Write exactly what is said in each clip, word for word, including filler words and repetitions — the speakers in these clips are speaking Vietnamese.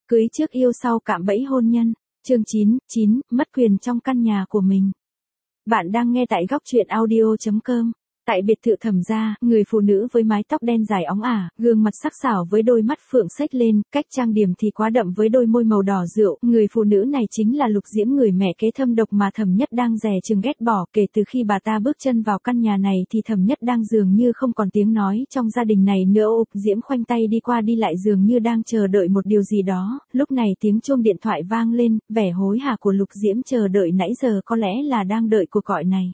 Cưới trước yêu sau cạm bẫy hôn nhân. Chương chín, chín, mất quyền trong căn nhà của mình. Bạn đang nghe tại góc truyện audio chấm com. Tại biệt thự Thẩm gia, người phụ nữ với mái tóc đen dài óng ả, gương mặt sắc sảo với đôi mắt phượng xếch lên, cách trang điểm thì quá đậm với đôi môi màu đỏ rượu. Người phụ nữ này chính là Lục Diễm, người mẹ kế thâm độc mà Thẩm Nhất đang dè chừng ghét bỏ. Kể từ khi bà ta bước chân vào căn nhà này thì Thẩm Nhất đang dường như không còn tiếng nói trong gia đình này nữa. Lục Diễm khoanh tay đi qua đi lại dường như đang chờ đợi một điều gì đó. Lúc này tiếng chuông điện thoại vang lên, vẻ hối hả của Lục Diễm chờ đợi nãy giờ có lẽ là đang đợi cuộc gọi này.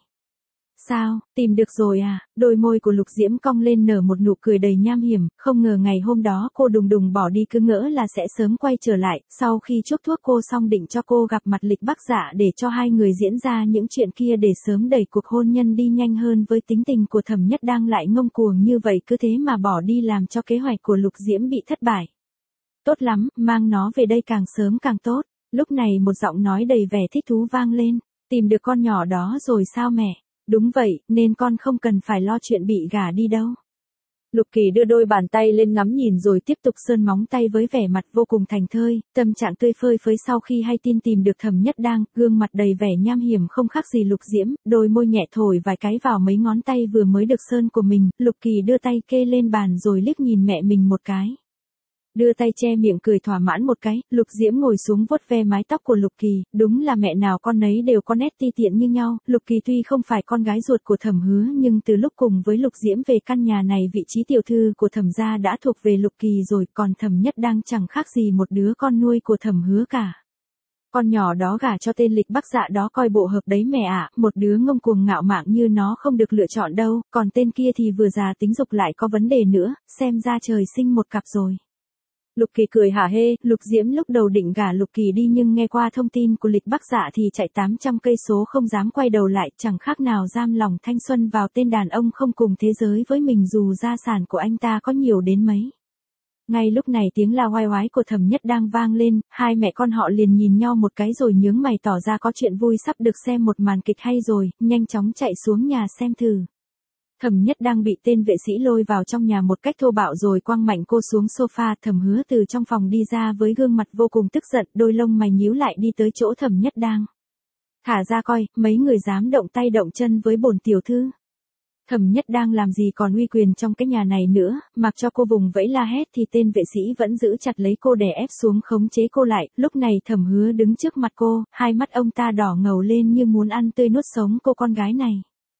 Sao, tìm được rồi à? Đôi môi của Lục Diễm cong lên nở một nụ cười đầy nham hiểm, không ngờ ngày hôm đó cô đùng đùng bỏ đi cứ ngỡ là sẽ sớm quay trở lại. Sau khi chuốc thuốc cô xong định cho cô gặp mặt Lịch Bắc Dạ để cho hai người diễn ra những chuyện kia để sớm đẩy cuộc hôn nhân đi nhanh hơn. Với tính tình của Thẩm Nhất đang lại ngông cuồng như vậy, cứ thế mà bỏ đi làm cho kế hoạch của Lục Diễm bị thất bại. Tốt lắm, mang nó về đây càng sớm càng tốt. Lúc này một giọng nói đầy vẻ thích thú vang lên. Tìm được con nhỏ đó rồi sao mẹ? Đúng vậy, nên con không cần phải lo chuyện bị gả đi đâu. Lục Kỳ đưa đôi bàn tay lên ngắm nhìn rồi tiếp tục sơn móng tay với vẻ mặt vô cùng thành thơi, tâm trạng tươi phơi phới sau khi hay tin tìm được Thẩm Nhất đang, gương mặt đầy vẻ nham hiểm không khác gì Lục Diễm, đôi môi nhẹ thổi vài cái vào mấy ngón tay vừa mới được sơn của mình. Lục Kỳ đưa tay kê lên bàn rồi liếc nhìn mẹ mình một cái. Đưa tay che miệng cười thỏa mãn một cái, Lục Diễm ngồi xuống vuốt ve mái tóc của Lục Kỳ, đúng là mẹ nào con nấy đều có nét ti tiện như nhau. Lục Kỳ tuy không phải con gái ruột của Thẩm Hứa nhưng từ lúc cùng với Lục Diễm về căn nhà này vị trí tiểu thư của Thẩm gia đã thuộc về Lục Kỳ rồi, còn Thẩm Nhất đang chẳng khác gì một đứa con nuôi của Thẩm Hứa cả. Con nhỏ đó gả cho tên Lịch Bắc Dạ đó coi bộ hợp đấy mẹ ạ, một đứa ngông cuồng ngạo mạn như nó không được lựa chọn đâu, còn tên kia thì vừa già tính dục lại có vấn đề nữa, xem ra trời sinh một cặp rồi. Lục Kỳ cười hả hê, Lục Diễm lúc đầu định gả Lục Kỳ đi nhưng nghe qua thông tin của Lịch Bắc Dạ thì chạy tám trăm cây số không dám quay đầu lại, chẳng khác nào giam lòng thanh xuân vào tên đàn ông không cùng thế giới với mình dù gia sản của anh ta có nhiều đến mấy. Ngay lúc này tiếng la oai oái của Thẩm Nhất đang vang lên, hai mẹ con họ liền nhìn nhau một cái rồi nhướng mày tỏ ra có chuyện vui sắp được xem một màn kịch hay rồi, nhanh chóng chạy xuống nhà xem thử. Thẩm Nhất đang bị tên vệ sĩ lôi vào trong nhà một cách thô bạo rồi quăng mạnh cô xuống sofa. Thẩm Hứa từ trong phòng đi ra với gương mặt vô cùng tức giận, đôi lông mày nhíu lại đi tới chỗ Thẩm Nhất đang. Thả ra coi, mấy người dám động tay động chân với bổn tiểu thư. Thẩm Nhất đang làm gì còn uy quyền trong cái nhà này nữa, mặc cho cô vùng vẫy la hét thì tên vệ sĩ vẫn giữ chặt lấy cô đè ép xuống khống chế cô lại. Lúc này Thẩm Hứa đứng trước mặt cô, hai mắt ông ta đỏ ngầu lên như muốn ăn tươi nuốt sống cô con gái này.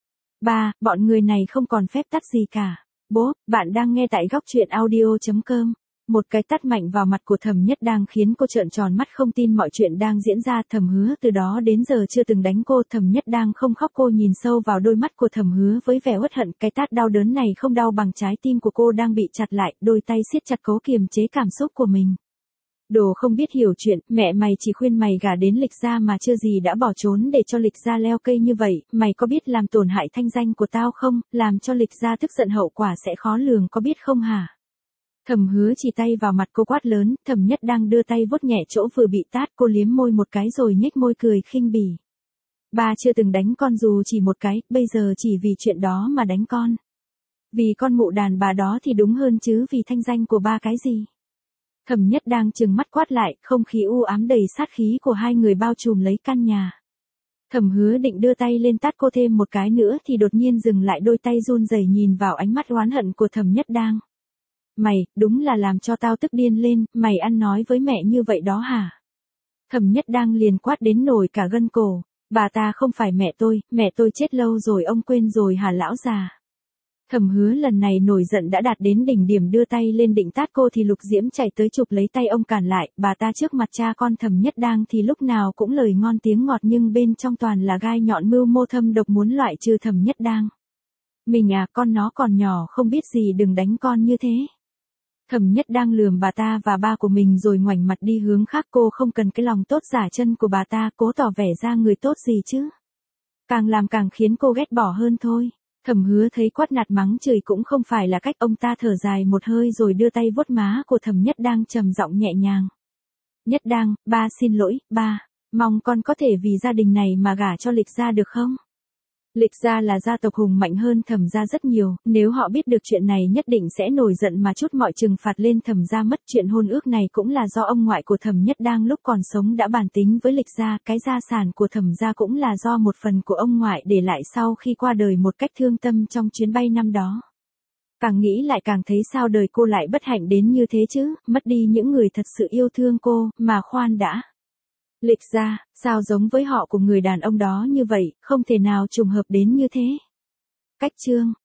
Ba, bọn người này không còn phép tắc gì cả. Bố, bạn đang nghe tại góc truyện audio chấm com. Một cái tát mạnh vào mặt của Thẩm Nhất đang khiến cô trợn tròn mắt không tin mọi chuyện đang diễn ra. Thẩm Hứa từ đó đến giờ chưa từng đánh cô. Thẩm Nhất đang không khóc, cô nhìn sâu vào đôi mắt của Thẩm Hứa với vẻ uất hận. Cái tát đau đớn này không đau bằng trái tim của cô đang bị chặt lại, đôi tay siết chặt cố kiềm chế cảm xúc của mình. Đồ không biết hiểu chuyện, mẹ mày chỉ khuyên mày gả đến Lịch gia mà chưa gì đã bỏ trốn để cho Lịch gia leo cây như vậy, mày có biết làm tổn hại thanh danh của tao không, làm cho Lịch gia tức giận hậu quả sẽ khó lường có biết không hả? Thẩm Hứa chỉ tay vào mặt cô quát lớn. Thẩm Nhất đang đưa tay vuốt nhẹ chỗ vừa bị tát, cô liếm môi một cái rồi nhếch môi cười khinh bỉ. Ba chưa từng đánh con dù chỉ một cái, bây giờ chỉ vì chuyện đó mà đánh con. Vì con mụ đàn bà đó thì đúng hơn chứ vì thanh danh của ba cái gì. Thẩm Nhất đang trừng mắt quát lại, không khí u ám đầy sát khí của hai người bao trùm lấy căn nhà. Thẩm Hứa định đưa tay lên tát cô thêm một cái nữa thì đột nhiên dừng lại, đôi tay run rẩy nhìn vào ánh mắt oán hận của Thẩm Nhất đang. Mày, đúng là làm cho tao tức điên lên, mày ăn nói với mẹ như vậy đó hả? Thẩm Nhất đang liền quát đến nổi cả gân cổ, bà ta không phải mẹ tôi, mẹ tôi chết lâu rồi ông quên rồi hả lão già? Thẩm Hứa lần này nổi giận đã đạt đến đỉnh điểm, đưa tay lên định tát cô thì Lục Diễm chạy tới chụp lấy tay ông cản lại. Bà ta trước mặt cha con Thẩm Nhất đang thì lúc nào cũng lời ngon tiếng ngọt nhưng bên trong toàn là gai nhọn mưu mô thâm độc muốn loại trừ Thẩm Nhất đang. Mình à, con nó còn nhỏ không biết gì, đừng đánh con như thế. Thẩm Nhất đang lườm bà ta và ba của mình rồi ngoảnh mặt đi hướng khác. Cô không cần cái lòng tốt giả chân của bà ta, cố tỏ vẻ ra người tốt gì chứ. Càng làm càng khiến cô ghét bỏ hơn thôi. Thẩm Hứa thấy quát nạt mắng chửi cũng không phải là cách, ông ta thở dài một hơi rồi đưa tay vuốt má của Thẩm Nhất đang trầm giọng nhẹ nhàng. Nhất đang, ba xin lỗi, ba, mong con có thể vì gia đình này mà gả cho Lịch gia được không? Lịch gia là gia tộc hùng mạnh hơn Thẩm gia rất nhiều, nếu họ biết được chuyện này nhất định sẽ nổi giận mà trút mọi trừng phạt lên Thẩm gia mất. Chuyện hôn ước này cũng là do ông ngoại của Thẩm Nhất đang lúc còn sống đã bàn tính với Lịch gia, cái gia sản của Thẩm gia cũng là do một phần của ông ngoại để lại sau khi qua đời một cách thương tâm trong chuyến bay năm đó. Càng nghĩ lại càng thấy sao đời cô lại bất hạnh đến như thế chứ, mất đi những người thật sự yêu thương cô, mà khoan đã. Lịch gia, sao giống với họ của người đàn ông đó như vậy, không thể nào trùng hợp đến như thế. Cách chương